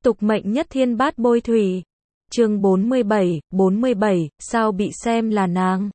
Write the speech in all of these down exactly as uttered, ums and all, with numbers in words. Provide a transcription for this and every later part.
Tục mệnh nhất thiên bát bôi thủy. Chương bốn mươi bảy, bốn mươi bảy, sao bị xem là nàng?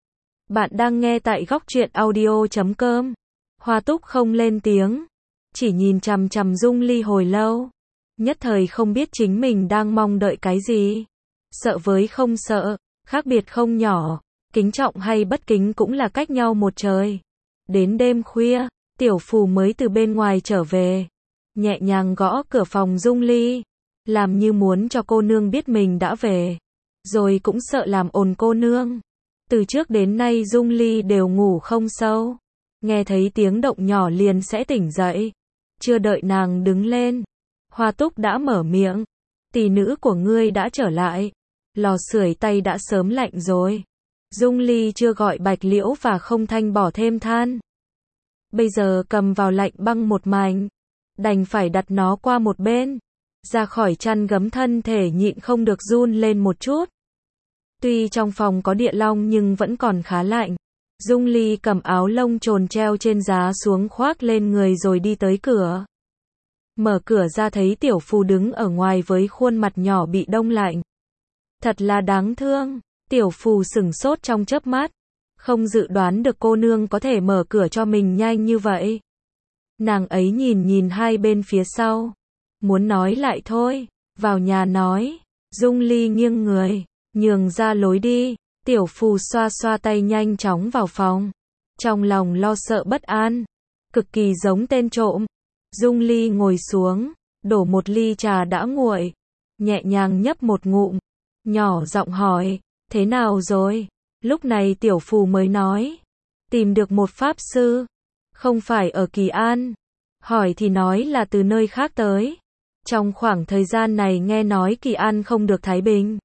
Bạn đang nghe tại góc truyện audio chấm com. Hoa Túc không lên tiếng, chỉ nhìn chằm chằm Dung Ly hồi lâu. Nhất thời không biết chính mình đang mong đợi cái gì. Sợ với không sợ, khác biệt không nhỏ, kính trọng hay bất kính cũng là cách nhau một trời. Đến đêm khuya, Tiểu Phù mới từ bên ngoài trở về, nhẹ nhàng gõ cửa phòng Dung Ly, làm như muốn cho cô nương biết mình đã về, rồi cũng sợ làm ồn cô nương. Từ trước đến nay Dung Ly đều ngủ không sâu, nghe thấy tiếng động nhỏ liền sẽ tỉnh dậy. Chưa đợi nàng đứng lên, Hoa Túc đã mở miệng, tỷ nữ của ngươi đã trở lại, lò sưởi tay đã sớm lạnh rồi. Dung Ly chưa gọi Bạch Liễu và Không Thanh bỏ thêm than, bây giờ cầm vào lạnh băng một mảnh, đành phải đặt nó qua một bên. Ra khỏi chăn gấm thân thể nhịn không được run lên một chút. Tuy trong phòng có địa long nhưng vẫn còn khá lạnh. Dung Ly cầm áo lông trồn treo trên giá xuống khoác lên người rồi đi tới cửa. Mở cửa ra thấy Tiểu Phù đứng ở ngoài với khuôn mặt nhỏ bị đông lạnh. Thật là đáng thương. Tiểu Phù sửng sốt trong chớp mắt, không dự đoán được cô nương có thể mở cửa cho mình nhanh như vậy. Nàng ấy nhìn nhìn hai bên phía sau, muốn nói lại thôi, vào nhà nói. Dung Ly nghiêng người, nhường ra lối đi. Tiểu Phù xoa xoa tay nhanh chóng vào phòng, trong lòng lo sợ bất an, cực kỳ giống tên trộm. Dung Ly ngồi xuống, đổ một ly trà đã nguội, nhẹ nhàng nhấp một ngụm, nhỏ giọng hỏi, thế nào rồi? Lúc này Tiểu Phù mới nói, tìm được một pháp sư, không phải ở Kỳ An. Hỏi thì nói là từ nơi khác tới. Trong khoảng thời gian này nghe nói Kỳ An không được thái bình,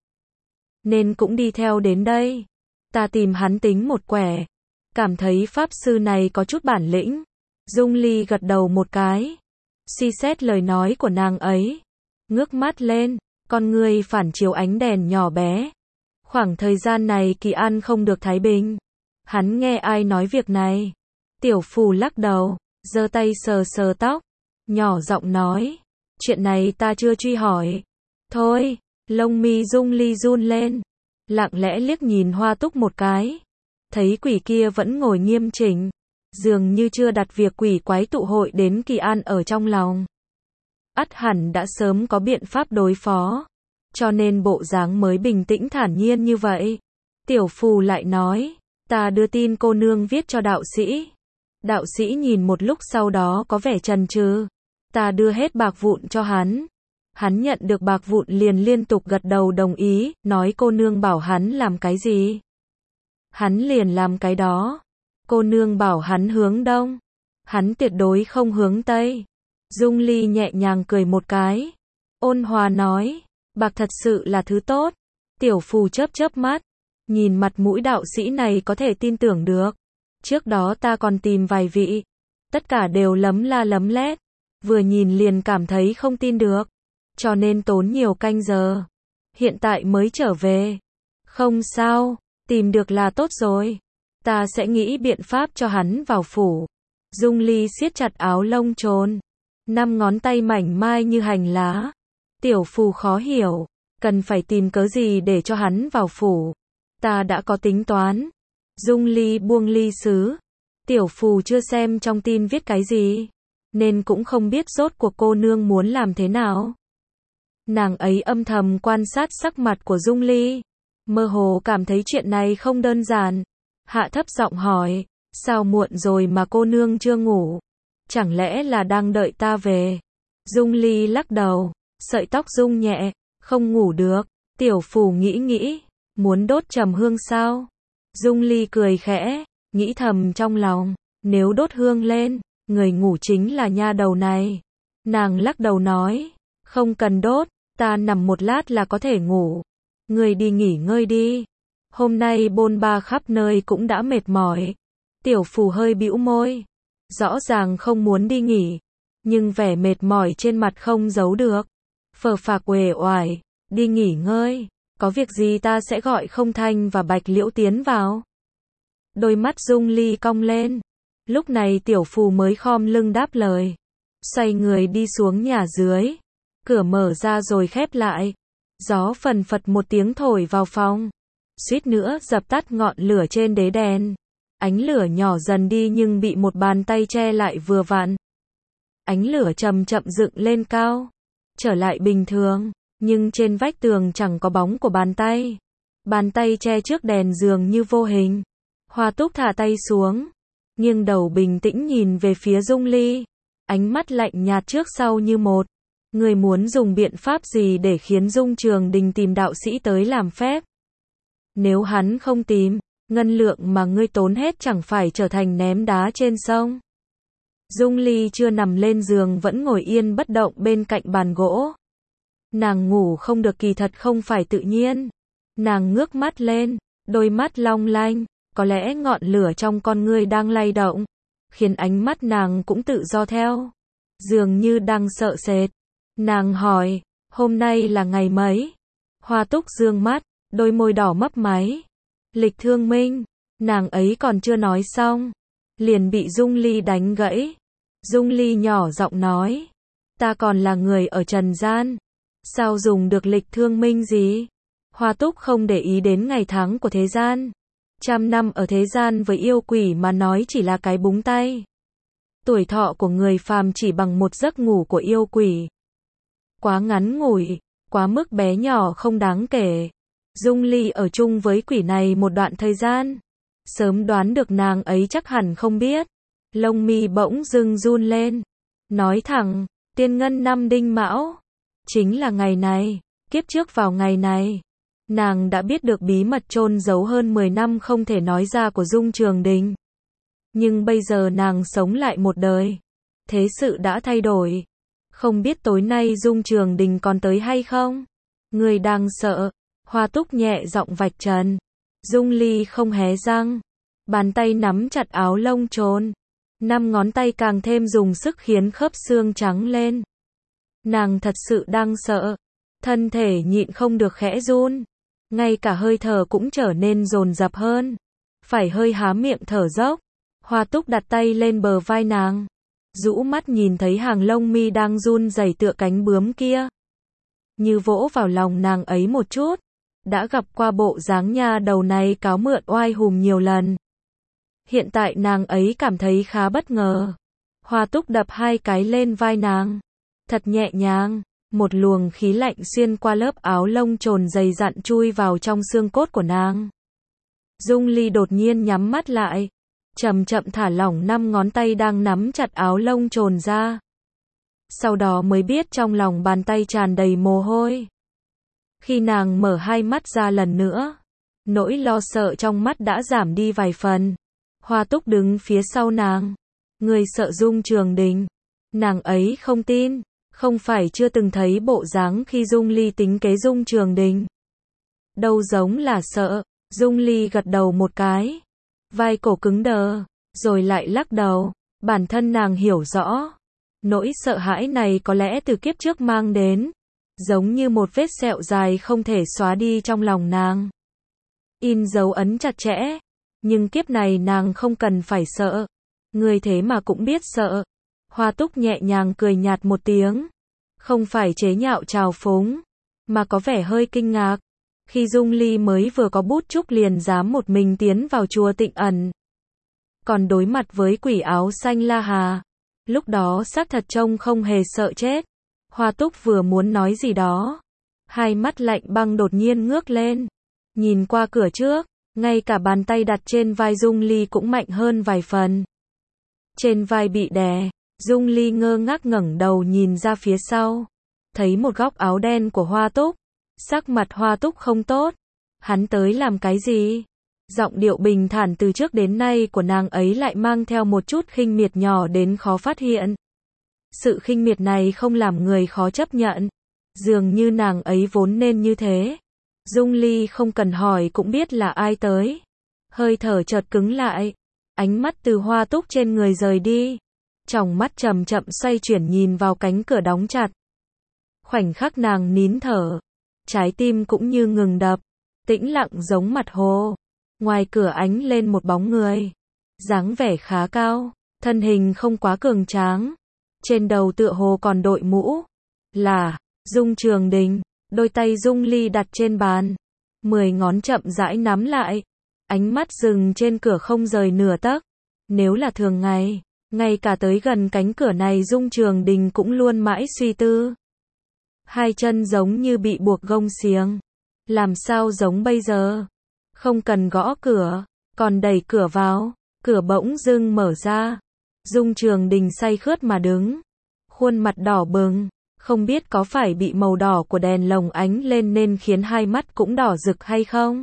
nên cũng đi theo đến đây. Ta tìm hắn tính một quẻ, cảm thấy pháp sư này có chút bản lĩnh. Dung Ly gật đầu một cái, suy xét lời nói của nàng ấy, ngước mắt lên, con ngươi phản chiếu ánh đèn nhỏ bé. Khoảng thời gian này Kỳ An không được thái bình, hắn nghe ai nói việc này? Tiểu Phù lắc đầu, giơ tay sờ sờ tóc, nhỏ giọng nói, chuyện này ta chưa truy hỏi. Thôi, lông mi Dung Ly run lên, lặng lẽ liếc nhìn Hoa Túc một cái, thấy quỷ kia vẫn ngồi nghiêm chỉnh, dường như chưa đặt việc quỷ quái tụ hội đến Kỳ An ở trong lòng. Ắt hẳn đã sớm có biện pháp đối phó, cho nên bộ dáng mới bình tĩnh thản nhiên như vậy. Tiểu Phù lại nói, ta đưa tin cô nương viết cho đạo sĩ. Đạo sĩ nhìn một lúc sau đó có vẻ chần chừ. Ta đưa hết bạc vụn cho hắn. Hắn nhận được bạc vụn liền liên tục gật đầu đồng ý, nói cô nương bảo hắn làm cái gì, hắn liền làm cái đó. Cô nương bảo hắn hướng đông, hắn tuyệt đối không hướng tây. Dung Ly nhẹ nhàng cười một cái, ôn hòa nói, bạc thật sự là thứ tốt. Tiểu Phù chớp chớp mắt, nhìn mặt mũi đạo sĩ này có thể tin tưởng được. Trước đó ta còn tìm vài vị, tất cả đều lấm la lấm lét, vừa nhìn liền cảm thấy không tin được, cho nên tốn nhiều canh giờ. Hiện tại mới trở về. Không sao, tìm được là tốt rồi. Ta sẽ nghĩ biện pháp cho hắn vào phủ. Dung Ly siết chặt áo lông trồn, năm ngón tay mảnh mai như hành lá. Tiểu Phù khó hiểu, cần phải tìm cớ gì để cho hắn vào phủ. Ta đã có tính toán. Dung Ly buông ly sứ. Tiểu Phù chưa xem trong tin viết cái gì, nên cũng không biết rốt cuộc cô nương muốn làm thế nào. Nàng ấy âm thầm quan sát sắc mặt của Dung Ly, mơ hồ cảm thấy chuyện này không đơn giản. Hạ thấp giọng hỏi, sao muộn rồi mà cô nương chưa ngủ? Chẳng lẽ là đang đợi ta về? Dung Ly lắc đầu, sợi tóc rung nhẹ, không ngủ được. Tiểu Phù nghĩ nghĩ, muốn đốt trầm hương sao? Dung Ly cười khẽ, nghĩ thầm trong lòng, nếu đốt hương lên, người ngủ chính là nha đầu này. Nàng lắc đầu nói, không cần đốt, ta nằm một lát là có thể ngủ. Người đi nghỉ ngơi đi. Hôm nay bôn ba khắp nơi cũng đã mệt mỏi. Tiểu Phù hơi bĩu môi, rõ ràng không muốn đi nghỉ, nhưng vẻ mệt mỏi trên mặt không giấu được. Phờ phạc uể oải, đi nghỉ ngơi, có việc gì ta sẽ gọi Không Thanh và Bạch Liễu tiến vào. Đôi mắt Dung Ly cong lên, lúc này Tiểu Phù mới khom lưng đáp lời, xoay người đi xuống nhà dưới. Cửa mở ra rồi khép lại. Gió phần phật một tiếng thổi vào phòng. Suýt nữa dập tắt ngọn lửa trên đế đèn. Ánh lửa nhỏ dần đi nhưng bị một bàn tay che lại vừa vặn. Ánh lửa chậm chậm dựng lên cao. Trở lại bình thường. Nhưng trên vách tường chẳng có bóng của bàn tay. Bàn tay che trước đèn dường như vô hình. Hoa Túc thả tay xuống. Nghiêng đầu bình tĩnh nhìn về phía Dung Ly. Ánh mắt lạnh nhạt trước sau như một. Người muốn dùng biện pháp gì để khiến Dung Trường Đình tìm đạo sĩ tới làm phép? Nếu hắn không tìm, ngân lượng mà ngươi tốn hết chẳng phải trở thành ném đá trên sông. Dung Ly chưa nằm lên giường vẫn ngồi yên bất động bên cạnh bàn gỗ. Nàng ngủ không được kỳ thật không phải tự nhiên. Nàng ngước mắt lên, đôi mắt long lanh, có lẽ ngọn lửa trong con ngươi đang lay động, khiến ánh mắt nàng cũng tự do theo. Dường như đang sợ sệt. Nàng hỏi, hôm nay là ngày mấy? Hoa Túc dương mắt, đôi môi đỏ mấp máy. Lịch Thương Minh, nàng ấy còn chưa nói xong. Liền bị Dung Ly đánh gãy. Dung Ly nhỏ giọng nói, ta còn là người ở trần gian. Sao dùng được lịch thương minh gì? Hoa Túc không để ý đến ngày tháng của thế gian. Trăm năm ở thế gian với yêu quỷ mà nói chỉ là cái búng tay. Tuổi thọ của người phàm chỉ bằng một giấc ngủ của yêu quỷ. Quá ngắn ngủi, quá mức bé nhỏ không đáng kể. Dung Ly ở chung với quỷ này một đoạn thời gian. Sớm đoán được nàng ấy chắc hẳn không biết. Lông mi bỗng dưng run lên. Nói thẳng, tiên ngân năm đinh mão. Chính là ngày này, kiếp trước vào ngày này. Nàng đã biết được bí mật chôn giấu hơn mười năm không thể nói ra của Dung Trường Đình. Nhưng bây giờ nàng sống lại một đời. Thế sự đã thay đổi. Không biết tối nay Dung Trường Đình còn tới hay không? Người đang sợ. Hoa Túc nhẹ giọng vạch trần. Dung Ly không hé răng. Bàn tay nắm chặt áo lông trồn. Năm ngón tay càng thêm dùng sức khiến khớp xương trắng lên. Nàng thật sự đang sợ. Thân thể nhịn không được khẽ run. Ngay cả hơi thở cũng trở nên dồn dập hơn. Phải hơi há miệng thở dốc. Hoa Túc đặt tay lên bờ vai nàng. Rũ mắt nhìn thấy hàng lông mi đang run rẩy tựa cánh bướm kia. Như vỗ vào lòng nàng ấy một chút. Đã gặp qua bộ dáng nha đầu này cáo mượn oai hùm nhiều lần. Hiện tại nàng ấy cảm thấy khá bất ngờ. Hoa Túc đập hai cái lên vai nàng. Thật nhẹ nhàng. Một luồng khí lạnh xuyên qua lớp áo lông trồn dày dặn chui vào trong xương cốt của nàng. Dung Ly đột nhiên nhắm mắt lại. Chậm chậm thả lỏng năm ngón tay đang nắm chặt áo lông trồn ra. Sau đó mới biết trong lòng bàn tay tràn đầy mồ hôi. Khi nàng mở hai mắt ra lần nữa, nỗi lo sợ trong mắt đã giảm đi vài phần. Hoa Túc đứng phía sau nàng. Người sợ Dung Trường Đình. Nàng ấy không tin. Không phải chưa từng thấy bộ dáng khi Dung Ly tính kế Dung Trường Đình. Đâu giống là sợ. Dung Ly gật đầu một cái. Vai cổ cứng đờ. Rồi lại lắc đầu. Bản thân nàng hiểu rõ. Nỗi sợ hãi này có lẽ từ kiếp trước mang đến. Giống như một vết sẹo dài không thể xóa đi trong lòng nàng. In dấu ấn chặt chẽ. Nhưng kiếp này nàng không cần phải sợ. Người thế mà cũng biết sợ. Hoa Túc nhẹ nhàng cười nhạt một tiếng. Không phải chế nhạo trào phúng. Mà có vẻ hơi kinh ngạc. Khi Dung Ly mới vừa có bút chúc liền dám một mình tiến vào chùa Tịnh Ẩn. Còn đối mặt với quỷ áo xanh La Hà. Lúc đó xác thật trông không hề sợ chết. Hoa Túc vừa muốn nói gì đó. Hai mắt lạnh băng đột nhiên ngước lên. Nhìn qua cửa trước. Ngay cả bàn tay đặt trên vai Dung Ly cũng mạnh hơn vài phần. Trên vai bị đè. Dung Ly ngơ ngác ngẩng đầu nhìn ra phía sau. Thấy một góc áo đen của Hoa Túc. Sắc mặt Hoa Túc không tốt. Hắn tới làm cái gì? Giọng điệu bình thản từ trước đến nay của nàng ấy lại mang theo một chút khinh miệt nhỏ đến khó phát hiện. Sự khinh miệt này không làm người khó chấp nhận. Dường như nàng ấy vốn nên như thế. Dung Ly không cần hỏi cũng biết là ai tới. Hơi thở chợt cứng lại. Ánh mắt từ Hoa Túc trên người rời đi. Tròng mắt chậm chậm xoay chuyển nhìn vào cánh cửa đóng chặt. Khoảnh khắc nàng nín thở. Trái tim cũng như ngừng đập. Tĩnh lặng giống mặt hồ. Ngoài cửa ánh lên một bóng người. Dáng vẻ khá cao. Thân hình không quá cường tráng. Trên đầu tựa hồ còn đội mũ. Là Dung Trường Đình, đôi tay Dung Ly đặt trên bàn, mười ngón chậm rãi nắm lại, ánh mắt dừng trên cửa không rời nửa tấc. Nếu là thường ngày, ngay cả tới gần cánh cửa này Dung Trường Đình cũng luôn mãi suy tư. Hai chân giống như bị buộc gông xiềng. Làm sao giống bây giờ? Không cần gõ cửa, còn đẩy cửa vào, cửa bỗng dưng mở ra. Dung Trường Đình say khướt mà đứng, khuôn mặt đỏ bừng, không biết có phải bị màu đỏ của đèn lồng ánh lên nên khiến hai mắt cũng đỏ rực hay không?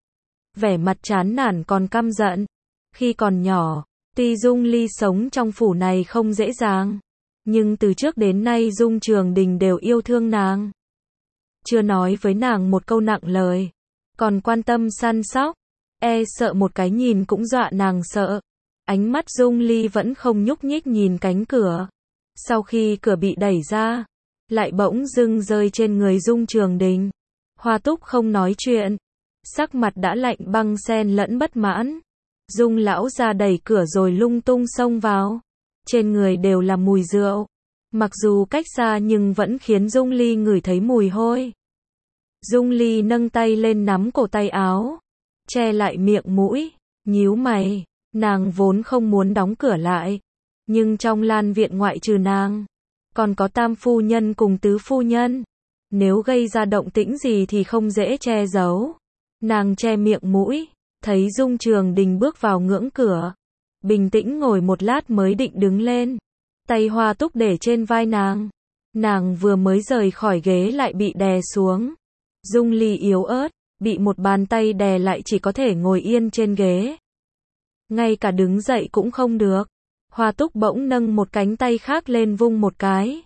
Vẻ mặt chán nản còn căm giận. Khi còn nhỏ, tuy Dung Ly sống trong phủ này không dễ dàng, nhưng từ trước đến nay Dung Trường Đình đều yêu thương nàng. Chưa nói với nàng một câu nặng lời, còn quan tâm săn sóc, e sợ một cái nhìn cũng dọa nàng sợ. Ánh mắt Dung Ly vẫn không nhúc nhích nhìn cánh cửa. Sau khi cửa bị đẩy ra, lại bỗng dưng rơi trên người Dung Trường Đình. Hoa Túc không nói chuyện, sắc mặt đã lạnh băng xen lẫn bất mãn. Dung lão ra đẩy cửa rồi lung tung xông vào. Trên người đều là mùi rượu. Mặc dù cách xa nhưng vẫn khiến Dung Ly ngửi thấy mùi hôi. Dung Ly nâng tay lên nắm cổ tay áo, che lại miệng mũi, nhíu mày. Nàng vốn không muốn đóng cửa lại, nhưng trong Lan viện ngoại trừ nàng, còn có tam phu nhân cùng tứ phu nhân. Nếu gây ra động tĩnh gì thì không dễ che giấu. Nàng che miệng mũi, thấy Dung Trường Đình bước vào ngưỡng cửa. Bình tĩnh ngồi một lát mới định đứng lên. Tay Hoa Túc để trên vai nàng. Nàng vừa mới rời khỏi ghế lại bị đè xuống. Dung Ly yếu ớt, bị một bàn tay đè lại chỉ có thể ngồi yên trên ghế. Ngay cả đứng dậy cũng không được. Hoa Túc bỗng nâng một cánh tay khác lên vung một cái.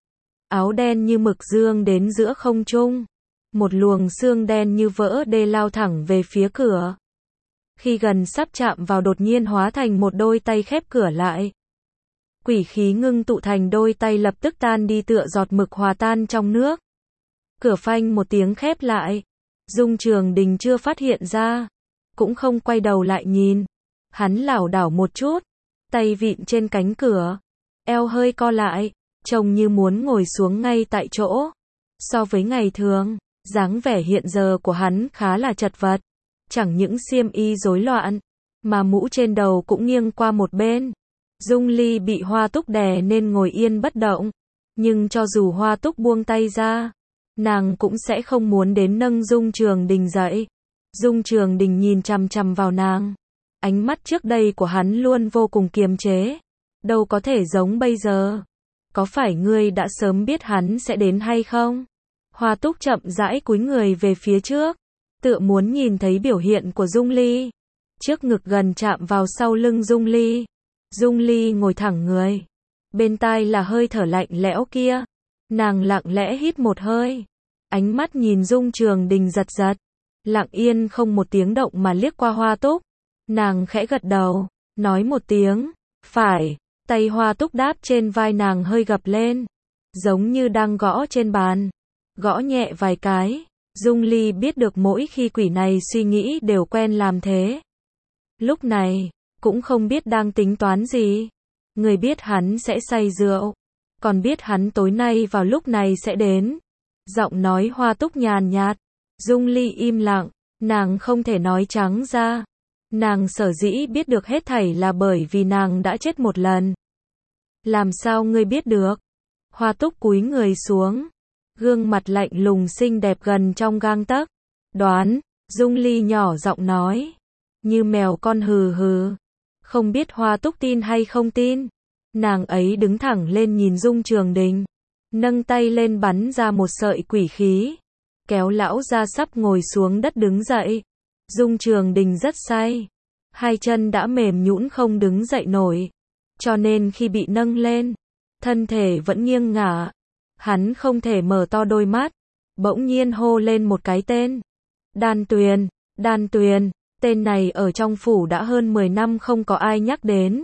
Áo đen như mực dương đến giữa không trung. Một luồng xương đen như vỡ đê lao thẳng về phía cửa. Khi gần sắp chạm vào đột nhiên hóa thành một đôi tay khép cửa lại. Quỷ khí ngưng tụ thành đôi tay lập tức tan đi tựa giọt mực hòa tan trong nước. Cửa phanh một tiếng khép lại. Dung Trường Đình chưa phát hiện ra, cũng không quay đầu lại nhìn. Hắn lảo đảo một chút, tay vịn trên cánh cửa, eo hơi co lại, trông như muốn ngồi xuống ngay tại chỗ. So với ngày thường, dáng vẻ hiện giờ của hắn khá là chật vật. Chẳng những xiêm y rối loạn, mà mũ trên đầu cũng nghiêng qua một bên. Dung Ly bị Hoa Túc đè nên ngồi yên bất động. Nhưng cho dù Hoa Túc buông tay ra, nàng cũng sẽ không muốn đến nâng Dung Trường Đình dậy. Dung Trường Đình nhìn chằm chằm vào nàng. Ánh mắt trước đây của hắn luôn vô cùng kiềm chế. Đâu có thể giống bây giờ. Có phải ngươi đã sớm biết hắn sẽ đến hay không? Hoa Túc chậm rãi cúi người về phía trước, tựa muốn nhìn thấy biểu hiện của Dung Ly. Trước ngực gần chạm vào sau lưng Dung Ly. Dung Ly ngồi thẳng người. Bên tai là hơi thở lạnh lẽo kia. Nàng lặng lẽ hít một hơi. Ánh mắt nhìn Dung Trường Đình giật giật. Lặng yên không một tiếng động mà liếc qua Hoa Túc. Nàng khẽ gật đầu, nói một tiếng, phải. Tay Hoa Túc đáp trên vai nàng hơi gập lên, giống như đang gõ trên bàn. Gõ nhẹ vài cái. Dung Ly biết được mỗi khi quỷ này suy nghĩ đều quen làm thế. Lúc này, cũng không biết đang tính toán gì. Người biết hắn sẽ say rượu, còn biết hắn tối nay vào lúc này sẽ đến. Giọng nói Hoa Túc nhàn nhạt. Dung Ly im lặng, nàng không thể nói trắng ra. Nàng sở dĩ biết được hết thảy là bởi vì nàng đã chết một lần. Làm sao ngươi biết được? Hoa Túc cúi người xuống, gương mặt lạnh lùng xinh đẹp gần trong gang tấc. Đoán, Dung Ly nhỏ giọng nói, như mèo con hừ hừ. Không biết Hoa Túc tin hay không tin. Nàng ấy đứng thẳng lên nhìn Dung Trường Đình, nâng tay lên bắn ra một sợi quỷ khí, kéo lão ra sắp ngồi xuống đất đứng dậy. Dung Trường Đình rất say, hai chân đã mềm nhũn không đứng dậy nổi, cho nên khi bị nâng lên, thân thể vẫn nghiêng ngả. Hắn không thể mở to đôi mắt, bỗng nhiên hô lên một cái tên. Đan Tuyền, Đan Tuyền, tên này ở trong phủ đã hơn mười năm không có ai nhắc đến.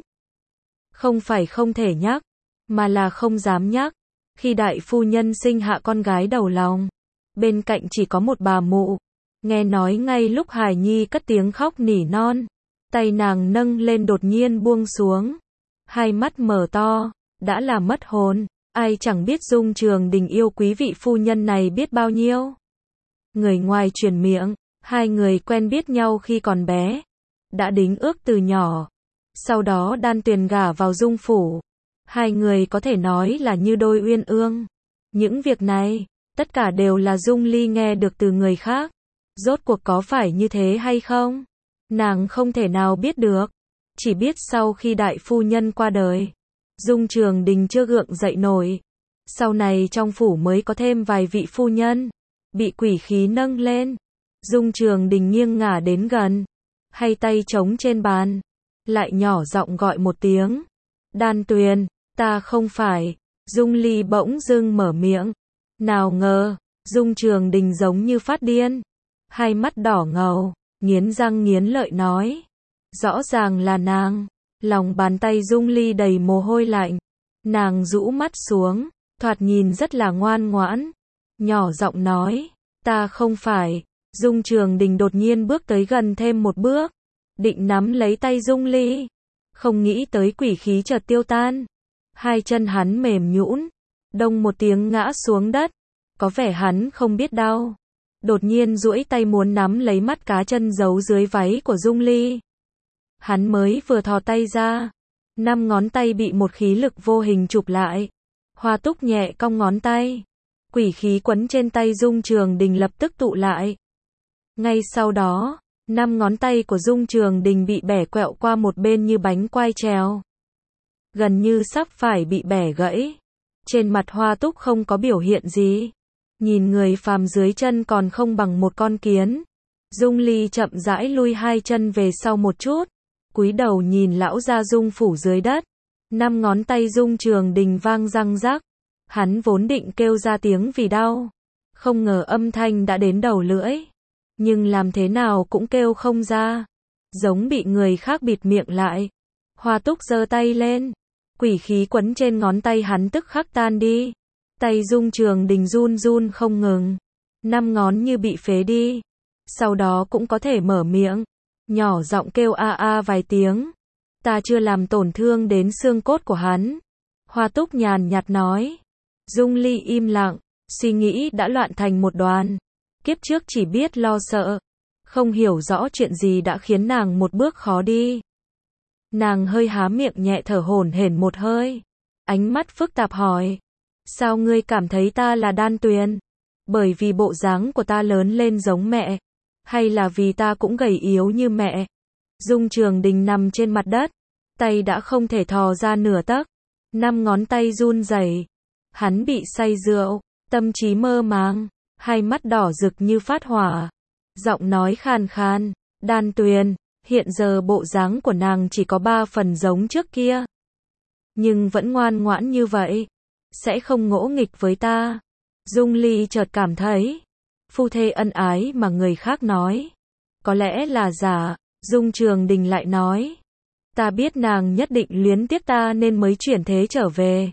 Không phải không thể nhắc, mà là không dám nhắc. Khi đại phu nhân sinh hạ con gái đầu lòng, bên cạnh chỉ có một bà mụ. Nghe nói ngay lúc hài nhi cất tiếng khóc nỉ non, tay nàng nâng lên đột nhiên buông xuống. Hai mắt mở to, đã là mất hồn. Ai chẳng biết Dung Trường Đình yêu quý vị phu nhân này biết bao nhiêu. Người ngoài truyền miệng, hai người quen biết nhau khi còn bé, đã đính ước từ nhỏ. Sau đó Đan Tuyền gả vào Dung phủ. Hai người có thể nói là như đôi uyên ương. Những việc này, tất cả đều là Dung Ly nghe được từ người khác. Rốt cuộc có phải như thế hay không? Nàng không thể nào biết được. Chỉ biết sau khi đại phu nhân qua đời, Dung Trường Đình chưa gượng dậy nổi. Sau này trong phủ mới có thêm vài vị phu nhân, bị quỷ khí nâng lên. Dung Trường Đình nghiêng ngả đến gần, hay tay trống trên bàn, lại nhỏ giọng gọi một tiếng. Đan Tuyền, ta không phải. Dung Ly bỗng dưng mở miệng. Nào ngờ, Dung Trường Đình giống như phát điên. Hai mắt đỏ ngầu, nghiến răng nghiến lợi nói. Rõ ràng là nàng. Lòng bàn tay Dung Ly đầy mồ hôi lạnh. Nàng rũ mắt xuống, thoạt nhìn rất là ngoan ngoãn. Nhỏ giọng nói, ta không phải. Dung Trường Đình đột nhiên bước tới gần thêm một bước, định nắm lấy tay Dung Ly. Không nghĩ tới quỷ khí chợt tiêu tan. Hai chân hắn mềm nhũn, đông một tiếng ngã xuống đất. Có vẻ hắn không biết đau. Đột nhiên duỗi tay muốn nắm lấy mắt cá chân giấu dưới váy của Dung Ly. Hắn mới vừa thò tay ra, năm ngón tay bị một khí lực vô hình chụp lại. Hoa Túc nhẹ cong ngón tay. Quỷ khí quấn trên tay Dung Trường Đình lập tức tụ lại. Ngay sau đó, năm ngón tay của Dung Trường Đình bị bẻ quẹo qua một bên như bánh quai trèo. Gần như sắp phải bị bẻ gãy. Trên mặt Hoa Túc không có biểu hiện gì. Nhìn người phàm dưới chân còn không bằng một con kiến. Dung Ly chậm rãi lui hai chân về sau một chút, cúi đầu nhìn lão gia Dung phủ dưới đất. Năm ngón tay Dung Trường Đình vang răng rắc. Hắn vốn định kêu ra tiếng vì đau, không ngờ âm thanh đã đến đầu lưỡi. Nhưng làm thế nào cũng kêu không ra, giống bị người khác bịt miệng lại. Hoa Túc giơ tay lên, quỷ khí quấn trên ngón tay hắn tức khắc tan đi. Tay Dung Trường Đình run run không ngừng, năm ngón như bị phế đi. Sau đó cũng có thể mở miệng, nhỏ giọng kêu a a vài tiếng. Ta chưa làm tổn thương đến xương cốt của hắn. Hoa Túc nhàn nhạt nói. Dung Ly im lặng, suy nghĩ đã loạn thành một đoàn. Kiếp trước chỉ biết lo sợ, không hiểu rõ chuyện gì đã khiến nàng một bước khó đi. Nàng hơi há miệng nhẹ thở hổn hển một hơi, ánh mắt phức tạp hỏi. Sao ngươi cảm thấy ta là Đan Tuyền? Bởi vì bộ dáng của ta lớn lên giống mẹ, hay là vì ta cũng gầy yếu như mẹ? Dung Trường Đình nằm trên mặt đất, tay đã không thể thò ra nửa tấc, năm ngón tay run rẩy. Hắn bị say rượu, tâm trí mơ màng, hai mắt đỏ rực như phát hỏa. Giọng nói khàn khàn, Đan Tuyền, hiện giờ bộ dáng của nàng chỉ có ba phần giống trước kia. Nhưng vẫn ngoan ngoãn như vậy, sẽ không ngỗ nghịch với ta. Dung Ly chợt cảm thấy, phu thê ân ái mà người khác nói, có lẽ là giả. Dung Trường Đình lại nói, ta biết nàng nhất định luyến tiếc ta nên mới chuyển thế trở về.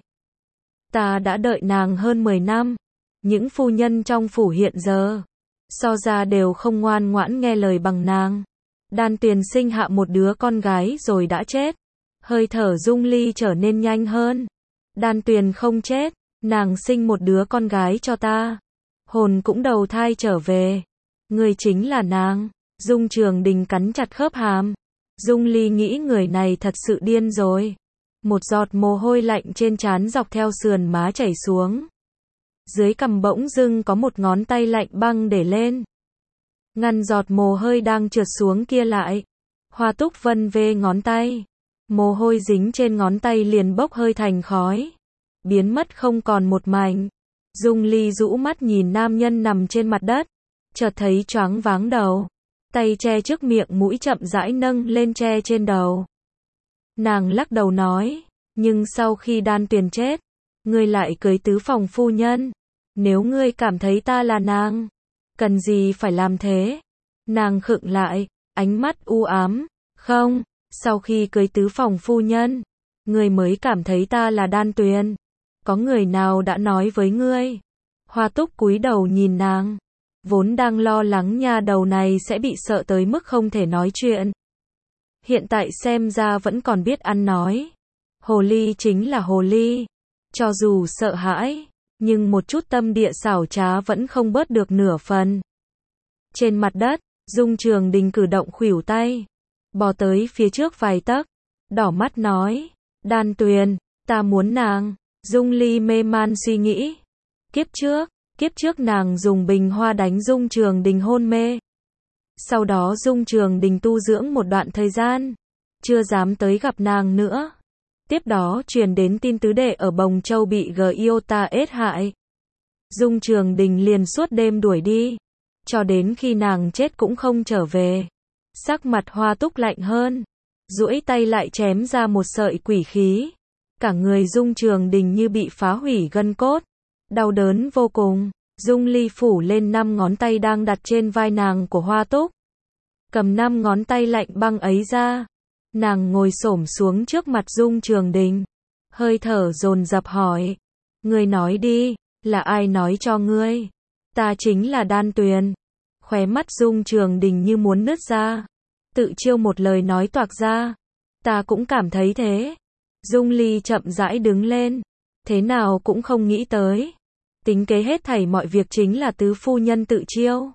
Ta đã đợi nàng hơn mười năm. Những phu nhân trong phủ hiện giờ, so ra đều không ngoan ngoãn nghe lời bằng nàng. Đan Tuyền sinh hạ một đứa con gái rồi đã chết. Hơi thở Dung Ly trở nên nhanh hơn. Đan Tuyền không chết, nàng sinh một đứa con gái cho ta. Hồn cũng đầu thai trở về. Người chính là nàng. Dung Trường Đình cắn chặt khớp hàm. Dung Ly nghĩ người này thật sự điên rồi. Một giọt mồ hôi lạnh trên trán dọc theo sườn má chảy xuống. Dưới cằm bỗng dưng có một ngón tay lạnh băng để lên, ngăn giọt mồ hôi đang trượt xuống kia lại. Hoa Túc vân vê ngón tay, mồ hôi dính trên ngón tay liền bốc hơi thành khói, biến mất không còn một mảnh. Dung Ly rũ mắt nhìn nam nhân nằm trên mặt đất, chợt thấy choáng váng đầu, tay che trước miệng mũi chậm rãi nâng lên che trên đầu. Nàng lắc đầu nói, nhưng sau khi Đan Tuyền chết, ngươi lại cưới tứ phòng phu nhân. Nếu ngươi cảm thấy ta là nàng, cần gì phải làm thế? Nàng khựng lại, ánh mắt u ám. Không, sau khi cưới tứ phòng phu nhân, ngươi mới cảm thấy ta là Đan Tuyền. Có người nào đã nói với ngươi? Hoa Túc cúi đầu nhìn nàng, vốn đang lo lắng nha đầu này sẽ bị sợ tới mức không thể nói chuyện. Hiện tại xem ra vẫn còn biết ăn nói. Hồ ly chính là hồ ly. Cho dù sợ hãi, nhưng một chút tâm địa xảo trá vẫn không bớt được nửa phần. Trên mặt đất, Dung Trường Đình cử động khuỷu tay, bò tới phía trước vài tấc, đỏ mắt nói, Đan Tuyền, ta muốn nàng. Dung Ly mê man suy nghĩ. Kiếp trước, kiếp trước nàng dùng bình hoa đánh Dung Trường Đình hôn mê. Sau đó Dung Trường Đình tu dưỡng một đoạn thời gian, chưa dám tới gặp nàng nữa. Tiếp đó truyền đến tin tứ đệ ở Bồng Châu bị Giota ết hại. Dung Trường Đình liền suốt đêm đuổi đi, cho đến khi nàng chết cũng không trở về. Sắc mặt Hoa Túc lạnh hơn, duỗi tay lại chém ra một sợi quỷ khí. Cả người Dung Trường Đình như bị phá hủy gân cốt, đau đớn vô cùng. Dung Ly phủ lên năm ngón tay đang đặt trên vai nàng của Hoa Túc, cầm năm ngón tay lạnh băng ấy ra. Nàng ngồi xổm xuống trước mặt Dung Trường Đình, hơi thở dồn dập hỏi, ngươi nói đi, là ai nói cho ngươi? Ta chính là Đan Tuyền. Khóe mắt Dung Trường Đình như muốn nứt ra, tự chiêu một lời nói toạc ra, ta cũng cảm thấy thế. Dung Ly chậm rãi đứng lên, thế nào cũng không nghĩ tới, tính kế hết thảy mọi việc chính là tứ phu nhân tự chiêu.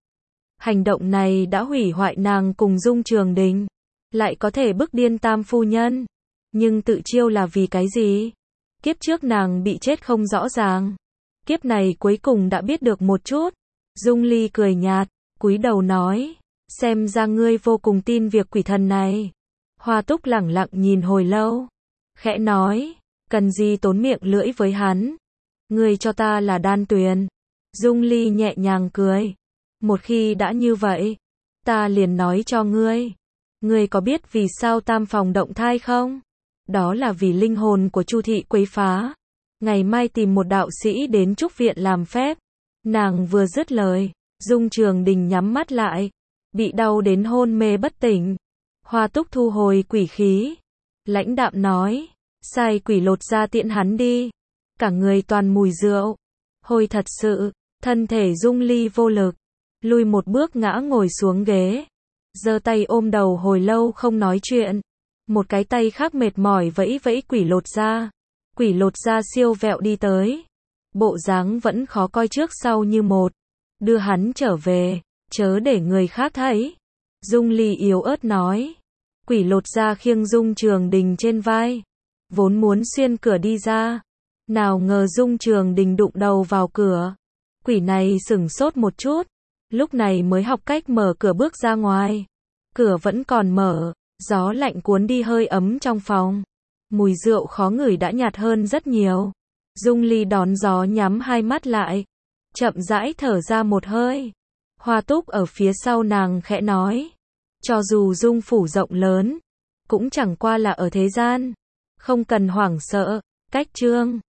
Hành động này đã hủy hoại nàng cùng Dung Trường Đình, lại có thể bức điên tam phu nhân. Nhưng tự chiêu là vì cái gì? Kiếp trước nàng bị chết không rõ ràng, kiếp này cuối cùng đã biết được một chút. Dung Ly cười nhạt, cúi đầu nói, xem ra ngươi vô cùng tin việc quỷ thần này. Hoa Túc lẳng lặng nhìn hồi lâu, khẽ nói, cần gì tốn miệng lưỡi với hắn, ngươi cho ta là Đan Tuyền. Dung Ly nhẹ nhàng cười, một khi đã như vậy, ta liền nói cho ngươi. Ngươi có biết vì sao tam phòng động thai không? Đó là vì linh hồn của Chu thị quấy phá. Ngày mai tìm một đạo sĩ đến trúc viện làm phép. Nàng vừa dứt lời, Dung Trường Đình nhắm mắt lại, bị đau đến hôn mê bất tỉnh. Hoa Túc thu hồi quỷ khí, lãnh đạm nói, sai quỷ lột ra tiễn hắn đi. Cả người toàn mùi rượu, hôi thật sự. Thân thể Dung Ly vô lực, lùi một bước ngã ngồi xuống ghế, giơ tay ôm đầu hồi lâu không nói chuyện. Một cái tay khác mệt mỏi vẫy vẫy quỷ lột ra. Quỷ lột ra siêu vẹo đi tới, bộ dáng vẫn khó coi trước sau như một. Đưa hắn trở về, chớ để người khác thấy. Dung Ly yếu ớt nói. Quỷ lột ra khiêng Dung Trường Đình trên vai, vốn muốn xuyên cửa đi ra, nào ngờ Dung Trường Đình đụng đầu vào cửa. Quỷ này sửng sốt một chút, lúc này mới học cách mở cửa bước ra ngoài. Cửa vẫn còn mở, gió lạnh cuốn đi hơi ấm trong phòng. Mùi rượu khó ngửi đã nhạt hơn rất nhiều. Dung Ly đón gió nhắm hai mắt lại, chậm rãi thở ra một hơi. Hoa Túc ở phía sau nàng khẽ nói, cho dù Dung phủ rộng lớn, cũng chẳng qua là ở thế gian, không cần hoảng sợ. Cách chương